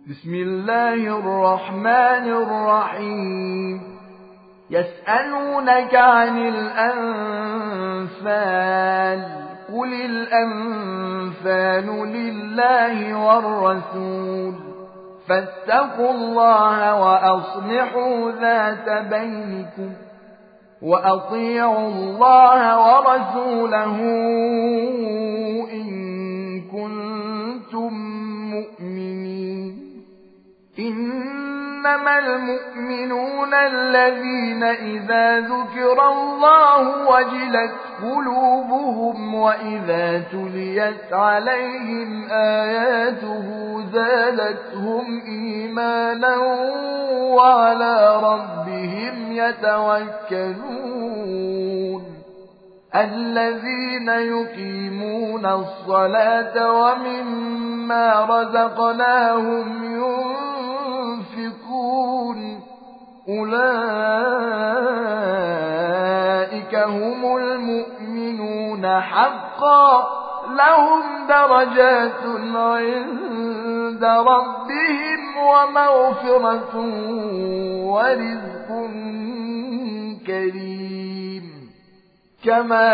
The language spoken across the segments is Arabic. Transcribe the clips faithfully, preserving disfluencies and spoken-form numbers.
بسم الله الرحمن الرحيم يسألونك عن الأنفال قل الأنفال لله والرسول فاتقوا الله وأصلحوا ذات بينكم وأطيعوا الله ورسوله إن كنتم مؤمنين إنما المؤمنون الذين إذا ذكر الله وجلت قلوبهم وإذا تليت عليهم آياته زادتهم إيمانا وعلى ربهم يتوكلون الذين يقيمون الصلاة ومما رزقناهم ينفقون أولئك هم المؤمنون حقا لهم درجات عند ربهم ومغفرة ورزق كريم كما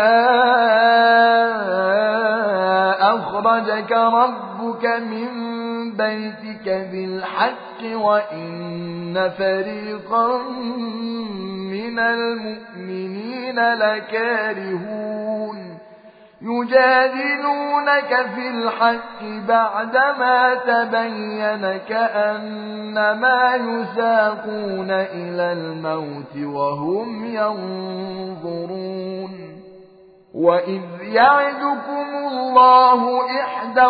أخرجك ربك من بيتك بالحق وإن فريقا من المؤمنين لكارهون يجادلونك في الحق بعدما تبين كأنما يساقون إلى الموت وهم ينظرون وإذ يعدكم الله إحدى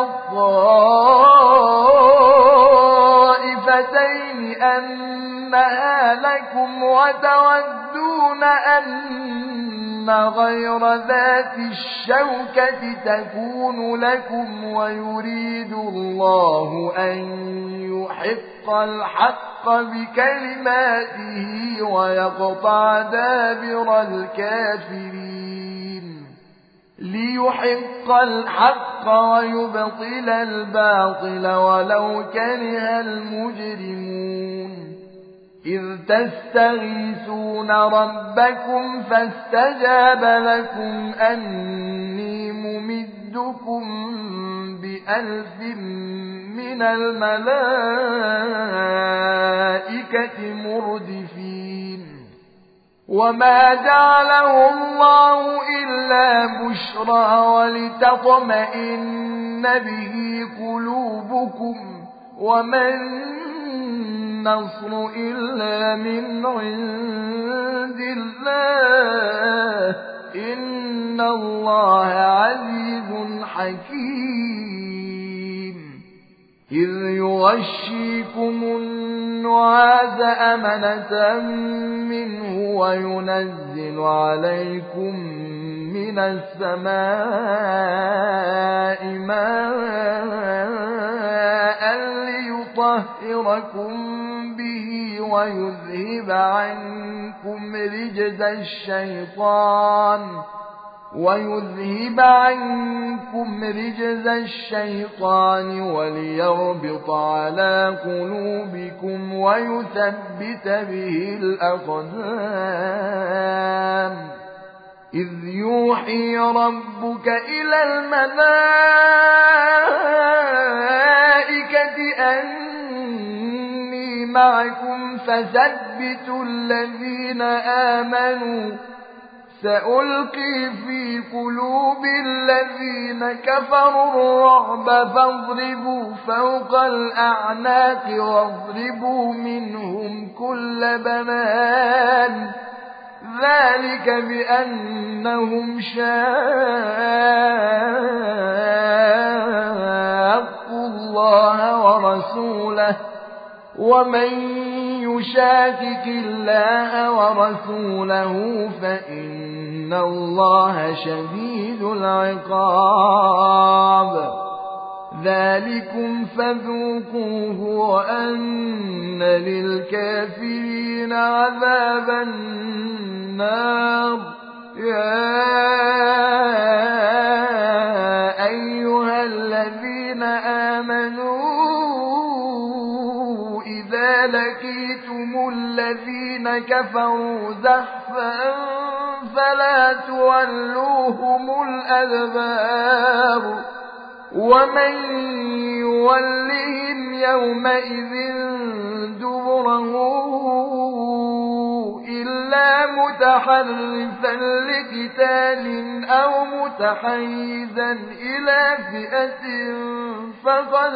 الطائفتين أنها لكم وتودون أن غير ذات الشوكة تكون لكم ويريد الله أن يحق الحق بكلماته ويقطع دابر الكافرين ليحق الحق ويبطل الباطل ولو كره المجرمون إذ تستغيثون ربكم فاستجاب لكم أني ممدكم بألف من الملائكة مردفين وما جعله الله إلا بشرى ولتطمئن به قلوبكم وما النصر إلا من عند الله إن الله عزيز حكيم إذ يغشيكم النعاس أمنة منه وينزل عليكم من السماء ماء ليطهركم به ويذهب عنكم رجز الشيطان ويذهب عنكم رجز الشيطان وليربط على قلوبكم ويثبت به الأقدام إذ يوحي ربك إلى الملائكة أني معكم فثبتوا الذين آمنوا سألقي في قلوب الذين كفروا الرعب فاضربوا فوق الأعناق واضربوا منهم كل بنان ذلك بأنهم شاقوا الله ورسوله ومن يشاكك الله ورسوله فإن الله شديد العقاب ذلكم فذوقوه وأن للكافرين عذاب النار يا أيها الذين آمنوا إذا لقيتم الذين كفروا زحفا فلا تولوهم الأدبار ومن يولهم يومئذ دبره إلا متحرفا لقتال أو متحيزا إلى فئة فقد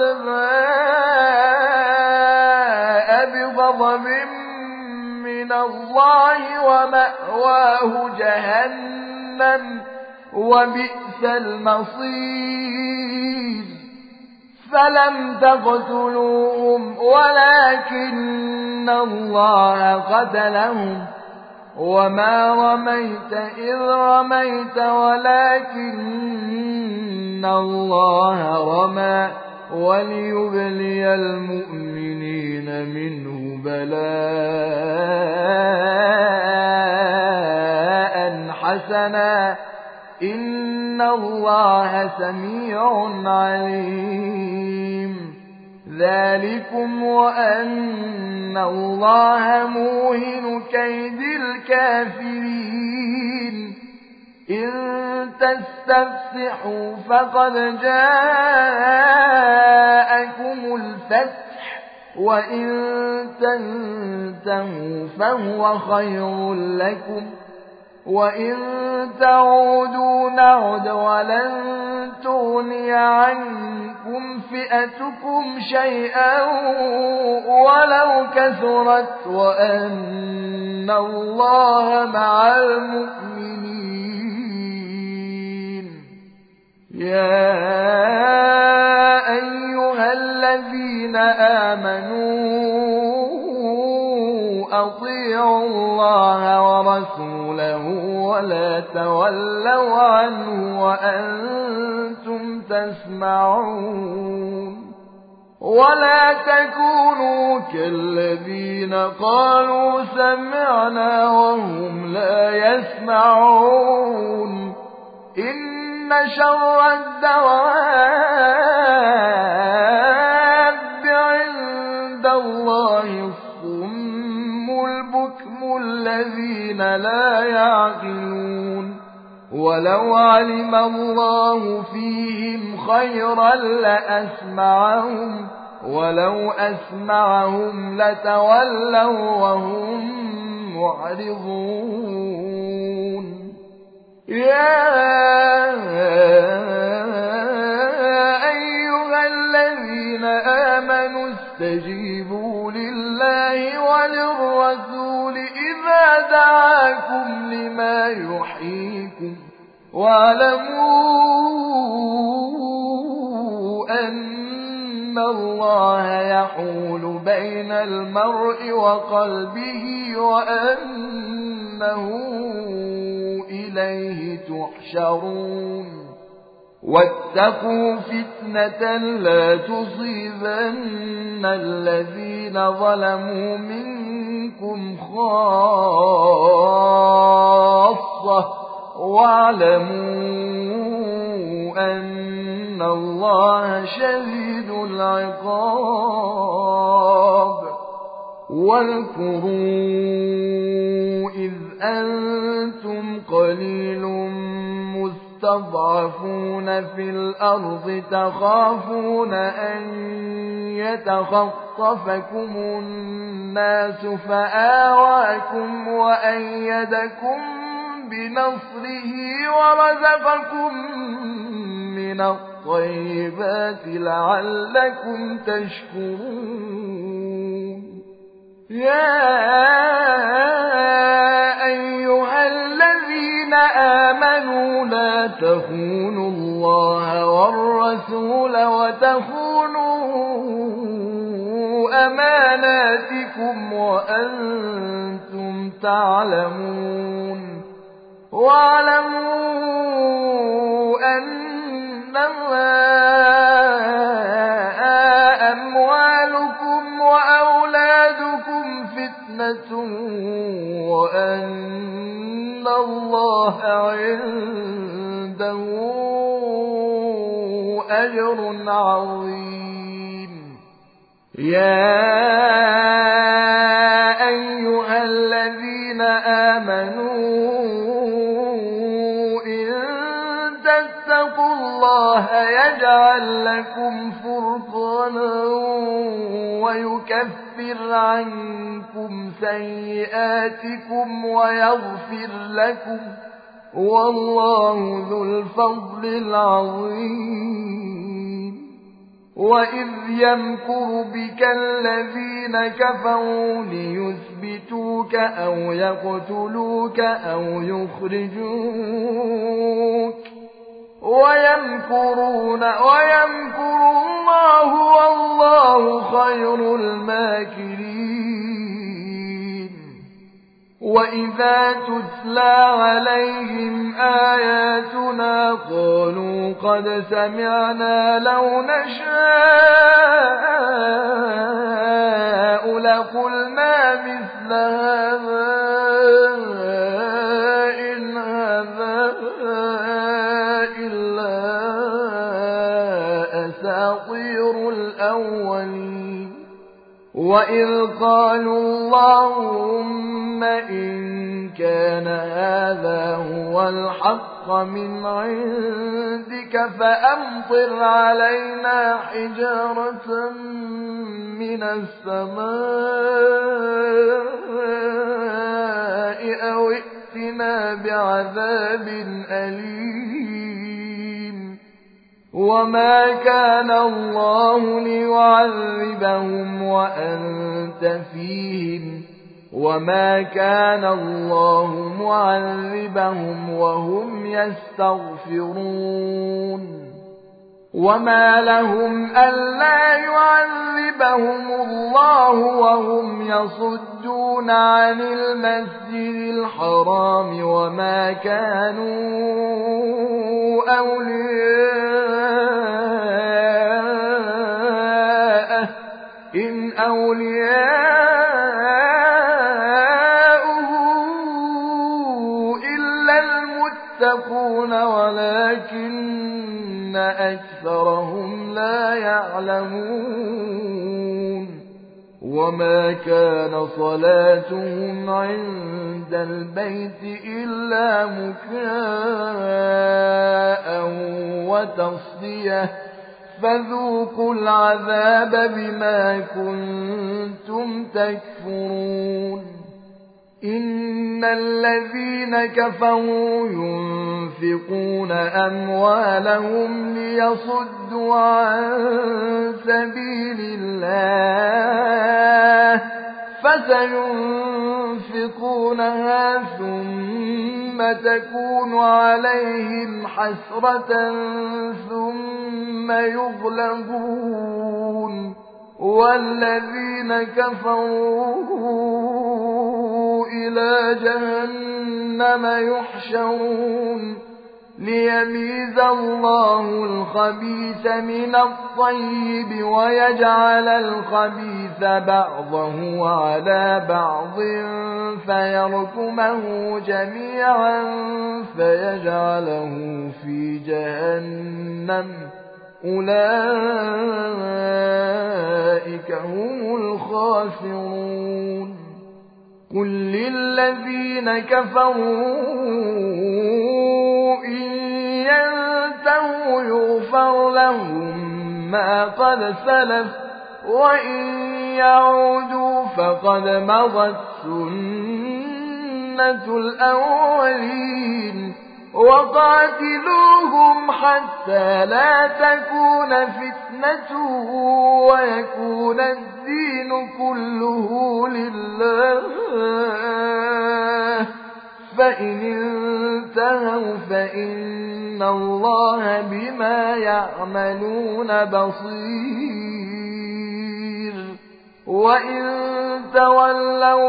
باء بغضب من الله ومأواه جهنم وبئس المصير فلم تقتلوهم ولكن الله قتلهم وما رميت إذ رميت ولكن الله رمى وليبلي المؤمنين منه بلاء حسنا إن الله سميع عليم ذلكم وأن الله موهن كيد الكافرين إن تستفتحوا فقد جاءكم الفتح وإن تنتهوا فهو خير لكم وإن تعودوا نعد ولن تغني عنكم فئتكم شيئا ولو كثرت وأن الله مع المؤمنين يا أيها الذين آمنوا أطيعوا الله ورسوله ولا تولوا عنه وأنتم تسمعون ولا تكونوا كالذين قالوا سمعنا وهم لا يسمعون إن شر الدواب عند الله البكم الذين لا يعقلون ولو علم الله فيهم خيرا لأسمعهم ولو أسمعهم لتولوا وهم معرضون يا أيها الذين آمنوا استجيبوا لله وللرسول إذا دعاكم لما يحييكم واعلموا أن الله يحول بين المرء وقلبه وأنه إليه تحشرون واتقوا فتنة لا تصيبن الذين ظلموا منكم خاصة واعلموا أن الله شديد العقاب واذكروا إذ أنتم قليل مستضعفون في الأرض تخافون أن يتخطفكم الناس فآواكم وأيدكم بنصره ورزقكم من الطيبات لعلكم تشكرون يا أيها الذين آمنوا لا تخونوا الله والرسول وتخونوا أماناتكم وأنتم تعلمون واعلموا أنما أموالكم وأولادكم فتنة وأن الله عنده أجر عظيم يا يجعل لكم فرقانا ويكفر عنكم سيئاتكم ويغفر لكم والله ذو الفضل العظيم. وإذ يمكر بك الذين كفروا ليثبتوك أو يقتلوك أو يخرجوك ويمكرون ويمكر الله والله خير الماكرين. وإذا تتلى عليهم آياتنا قالوا قد سمعنا لو نشاء لقلنا مثل هذا إن هذا إلا أساطير الأولين. وإذ قالوا اللهم إن كان هذا هو الحق من عندك فأمطر علينا حجارة من السماء أو ائتنا بعذاب أليم. وما كان الله ليعذبهم وأنت فيهم وما كان الله معذبهم وهم يستغفرون. وما لهم ألا يعذبهم الله وهم يصدون عن المسجد الحرام وما كانوا أولياءه إن أولياؤه إلا المتقون ولكن أكثرهم لا يعلمون. وما كان صلاتهم عند البيت إلا مكاء وتصدية فذوقوا العذاب بما كنتم تكفرون. إن الذين كفروا ينفقون أموالهم ليصدوا عن سبيل الله فسينفقونها ثم تكون عليهم حسرة ثم يغلبون والذين كفروا إلى جهنم يحشرون ليميز الله الخبيث من الطيب ويجعل الخبيث بعضه على بعض فيركمه جميعا فيجعله في جهنم أولئك هم الخاسرون. قل للذين كفروا إن ينتهوا يغفر لهم ما قد سلف وإن يعودوا فقد مضت سنة الأولين. وقاتلوهم حتى لا تكون فتنة ويكون الدين كله لله فإن انتهوا فإن الله بما يعملون بصير. وإن تولوا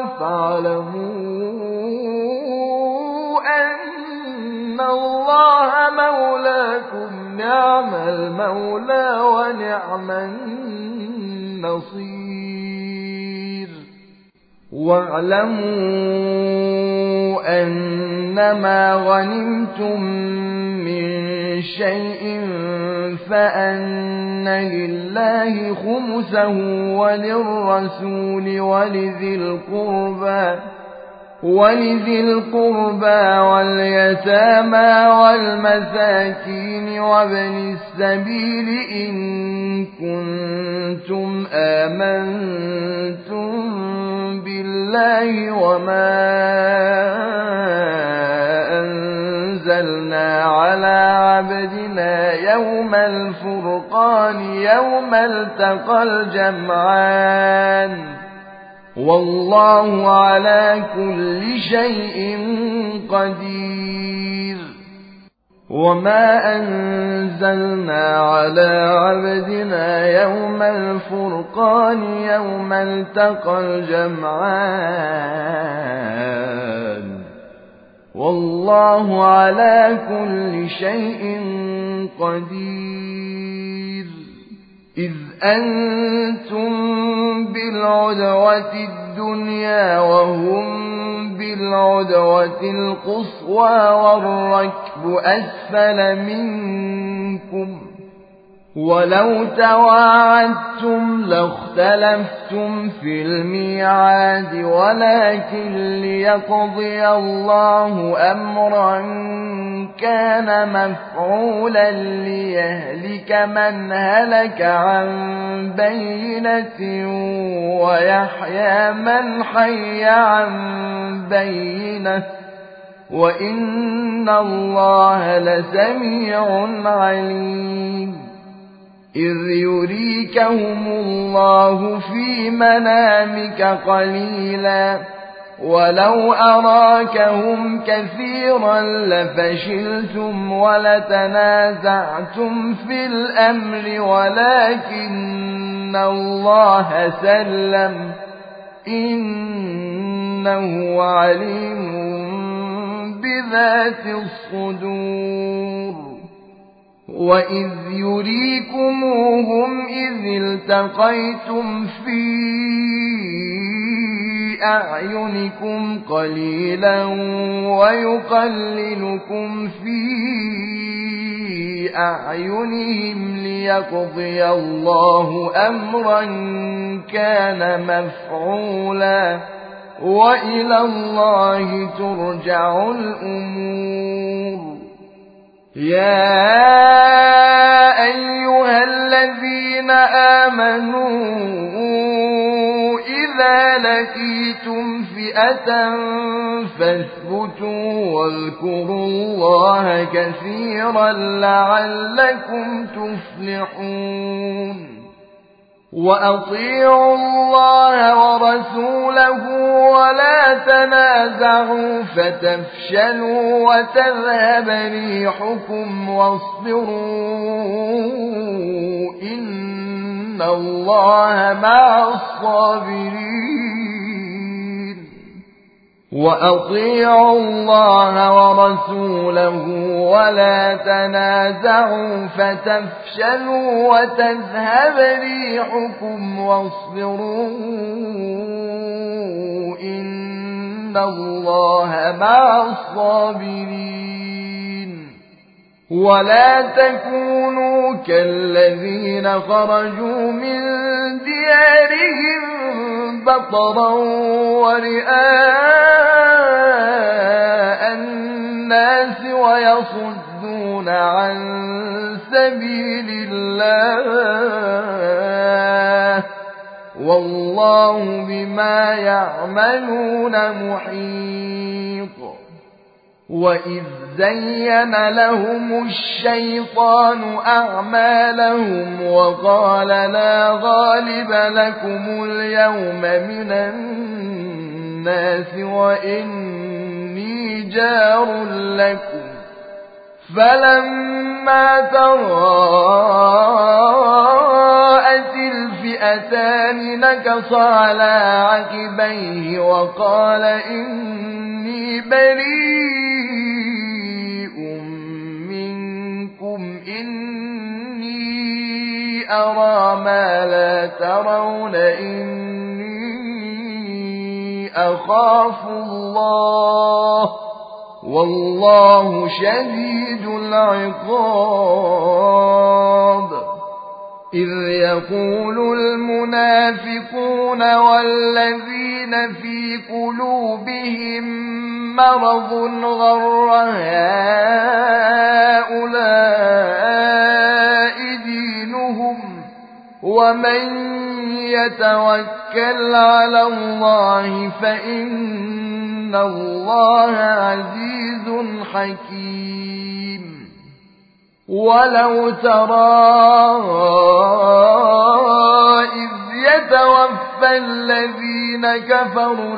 فاعلموا أن الله مولاكم نعم المولى ونعم النصير. واعلموا أنما غنمتم من شيء فأن لله خمسه وللرسول ولذي القربى ولذي القربى واليتامى والمساكين وابن السبيل إن كنتم آمنتم بالله وما أنزلنا على عبدنا يوم الفرقان يوم التقى الجمعان والله على كل شيء قدير. وما أنزلنا على عبدنا يوم الفرقان يوم التقى الجمعان والله على كل شيء قدير. إذ أنتم بالعدوة الدنيا وهم بالعدوة القصوى والركب أسفل منكم ولو تواعدتم لاختلفتم في الميعاد ولكن ليقضي الله أمرا كان مفعولا ليهلك من هلك عن بينة ويحيى من حي عن بينة وإن الله لسميع عليم. إذ يريكهم الله في منامك قليلا ولو أراكهم كثيرا لفشلتم ولتنازعتم في الأمر ولكن الله سلم إنه عليم بذات الصدور. وإذ يريكموهم إذ التقيتم في أعينكم قليلا ويقللكم في أعينهم ليقضي الله أمرا كان مفعولا وإلى الله ترجع الأمور. يا أيها الذين آمنوا إذا لقيتم فئة فاثبتوا واذكروا الله كثيرا لعلكم تفلحون. وأطيعوا الله ورسوله ولا تنازعوا فتفشلوا وتذهب ريحكم واصبروا إن الله مع الصابرين. وأطيعوا الله ورسوله ولا تنازعوا فتفشلوا وتذهب ريحكم واصبروا إن الله مع الصابرين. ولا تكونوا كالذين خرجوا من ديارهم بطرا ورئاء الناس ويصدون عن سبيل الله والله بما يعملون محيط. وإذ زين لهم الشيطان أعمالهم وقال لا غالب لكم اليوم من الناس وإني جار لكم فلما تراءت الفئتان نكص على عقبيه وقال إني بريء منكم إني أرى ما لا ترون إني أخاف الله والله شديد العقاب. إذ يقول المنافقون والذين في قلوبهم مرض غر هؤلاء دينهم ومن يتوكل على الله فإن الله عزيز حكيم ولو ترى إذ يتوفى الذين كفروا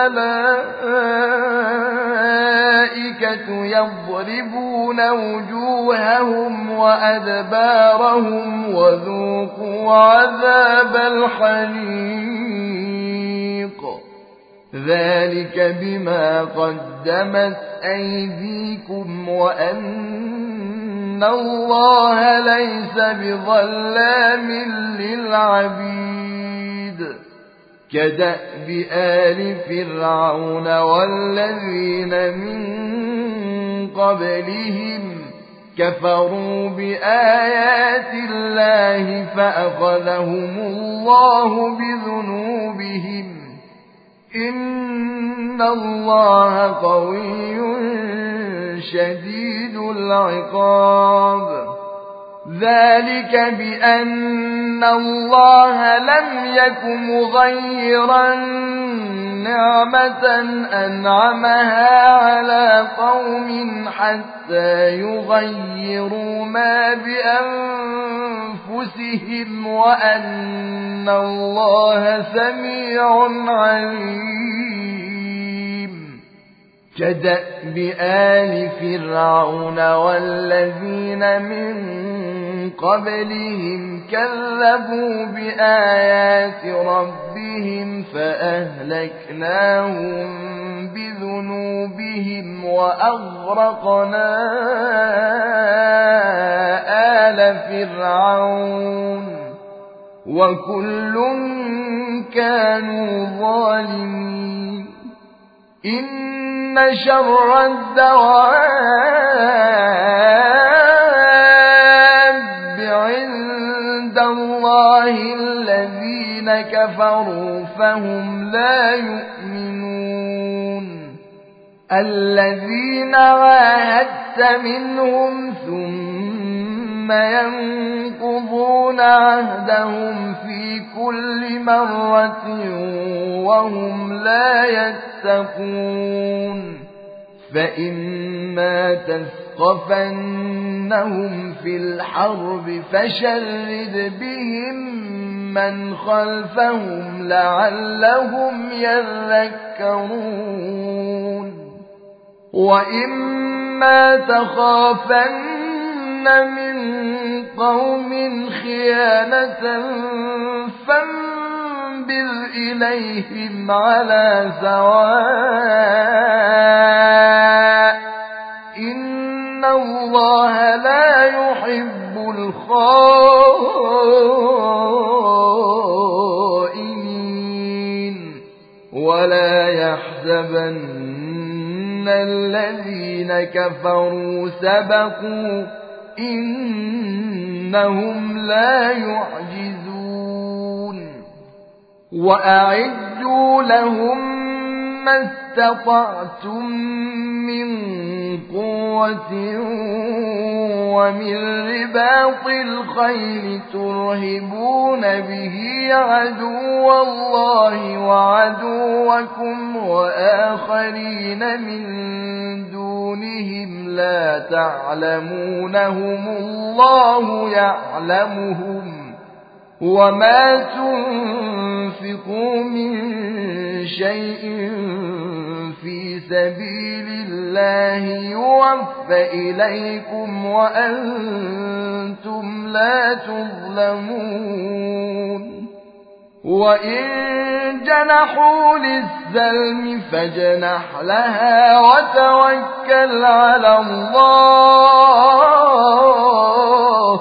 الملائكة يضربون وجوههم وأدبارهم وذوقوا عذاب الحريق ذلك بما قدمت أيديكم وأن الله ليس بظلام للعبيد كدأب آل فرعون والذين من قبلهم كفروا بآيات الله فأخذهم الله بذنوبهم إن الله قوي شديد العقاب ذلك بأن الله لم يك مغيرا نعمة أنعمها على قوم حتى يغيروا ما بأنفسهم وأن الله سميع عليم كدأب آل فرعون والذين من قبلهم كذبوا بآيات ربهم فأهلكناهم بذنوبهم وأغرقنا آل فرعون وكل كانوا ظالمين إن شر الدواب عند الله الذين كفروا فهم لا يؤمنون الذين عاهدت منهم ثم ينقضون عهدهم في كل مرة وهم لا يتقون فإما تثقفنهم في الحرب فشرد بهم من خلفهم لعلهم يذكرون وإما تخافن من قوم خيانة فانبذ إليهم على سواء إن الله لا يحب الخائنين ولا يحسبن الذين كفروا سبقوا إنهم لا يعجزون وأعدوا لهم ما استطعتم من قوة ومن رباط الخيل ترهبون به عدو الله وعدوكم وآخرين من دونهم لا تعلمونهم الله يعلمهم وما تنفقوا من شيء في سبيل الله يوفى إليكم وأنتم لا تظلمون وإن جنحوا للسلم فاجنح لها وتوكل على الله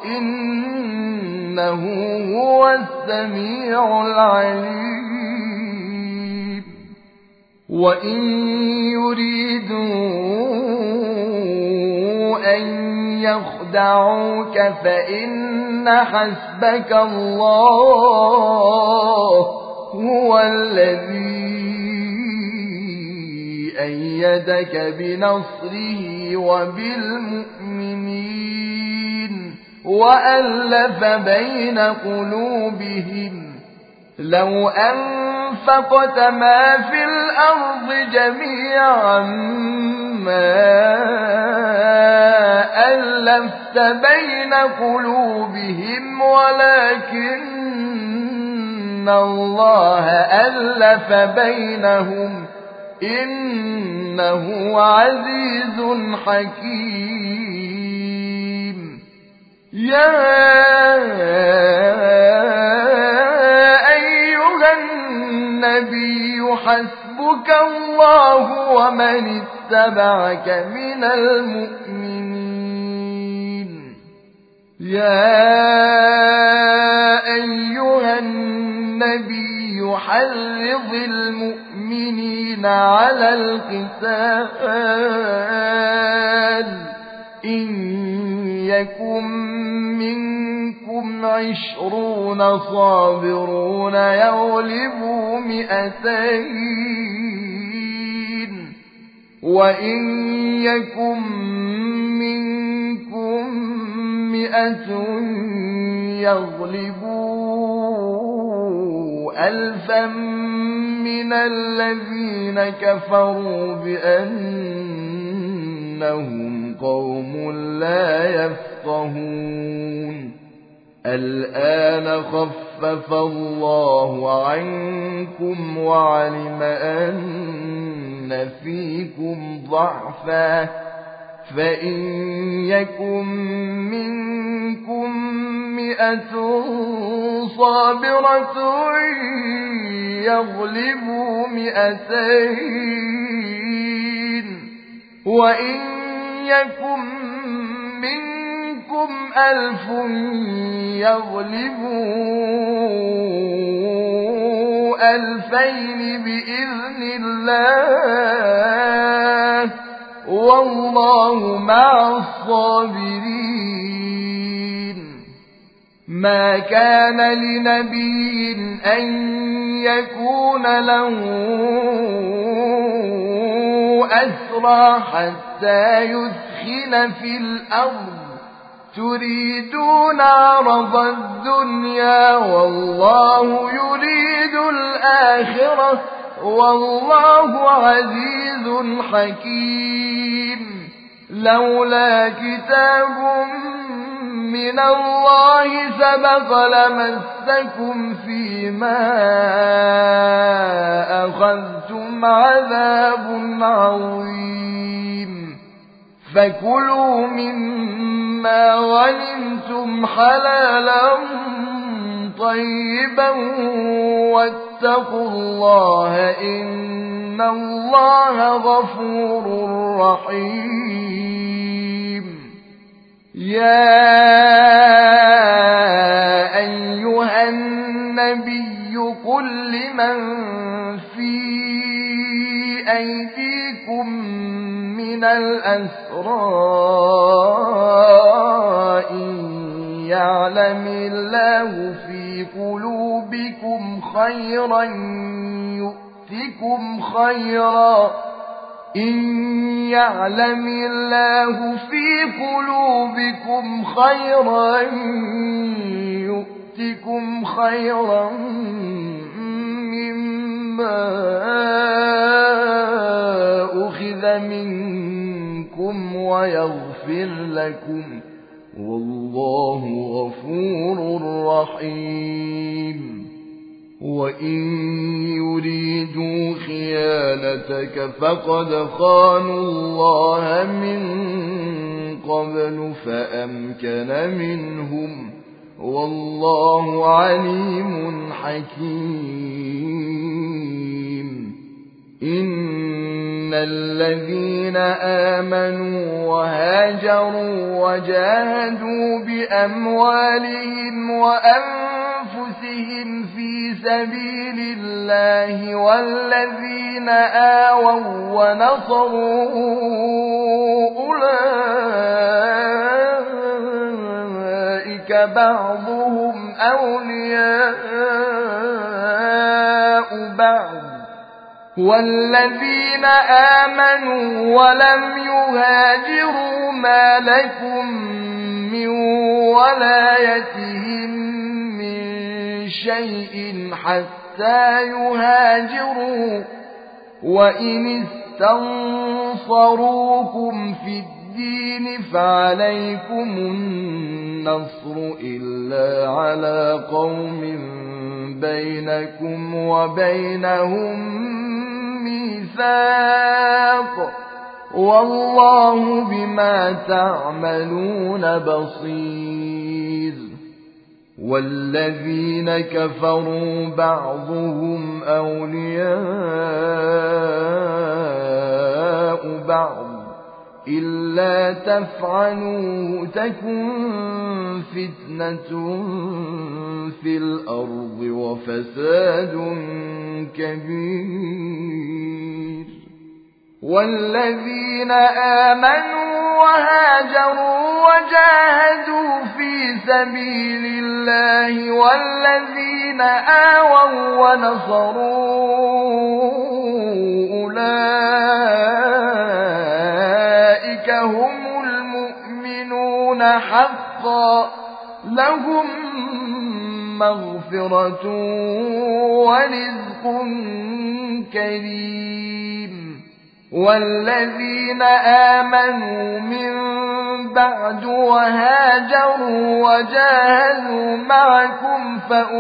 إنه هو السميع العليم وإن يريدوا أن يخرجوا يخدعوك فإن حسبك الله هو الذي أيدك بنصره وبالمؤمنين وألف بين قلوبهم لو أنفقت ما في الأرض جميعا ما ألفت بين قلوبهم ولكن الله ألف بينهم إنه عزيز حكيم. يا أيها النبي حسبك الله ومن اتبعك من المؤمنين. يا أيها النبي حرض المؤمنين على القتال إن يكن منكم عشرون صابرون يغلبوا مئتين وإن يكن منكم مئة يغلبوا ألفا من الذين كفروا بأنهم قوم لا يفقهون. الآن خفف الله عنكم وعلم أن فيكم ضعفا فإن يكن منكم مئة صابرة يغلبوا مئتين وإن يكن منكم ألف يغلبوا ألفين بإذن الله والله مع الصابرين. ما كان لنبي أن يكون له أسرى حتى يثخن في الأرض تريدون عرض الدنيا والله يريد الآخرة والله عزيز حكيم. لولا كتاب من الله سبق لمسكم فيما أخذتم عذاب عظيم. فكلوا مما غنمتم حلالا طيبا واتقوا الله إن الله غفور رحيم. يا أيها النبي قل لمن في أيديكم من الأسرى إن يعلم الله في قلوبكم خيرا يؤتكم خيرا إن يعلم الله في قلوبكم خيرا يؤتكم خيرا مما أخذ منكم ويغفر لكم والله غفور رحيم. وإن يريدوا خيانتك فقد خانوا الله من قبل فأمكن منهم والله عليم حكيم. إن الذين آمنوا وهاجروا وجاهدوا بأموالهم وأنفسهم في سبيل الله والذين آووا ونصروا أولئك بعضهم أولياء بعض والذين آمنوا ولم يهاجروا ما لكم من ولايتهم من شيء حتى يهاجروا وإن استنصروكم في الدين فعليكم النصر إلا على قوم بينكم وبينهم ميثاق والله بما تعملون بصير والذين كفروا بعضهم أولياء بعض إلا تفعلوا تكن فتنة في الأرض وفساد كبير والذين آمنوا وهاجروا وجاهدوا في سبيل الله والذين آووا ونصروا أولئك هم المؤمنون حقا لهم مغفرة ورزق كريم والذين آمنوا من بعد وهاجروا وجاهدوا معكم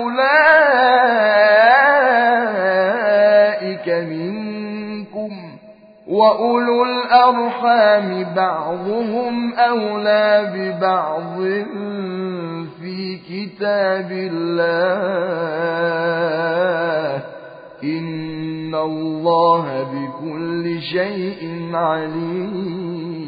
فأولئك منكم وأولو الأرحام بعضهم أولى ببعض في كتاب الله إن الله بكل شيء عليم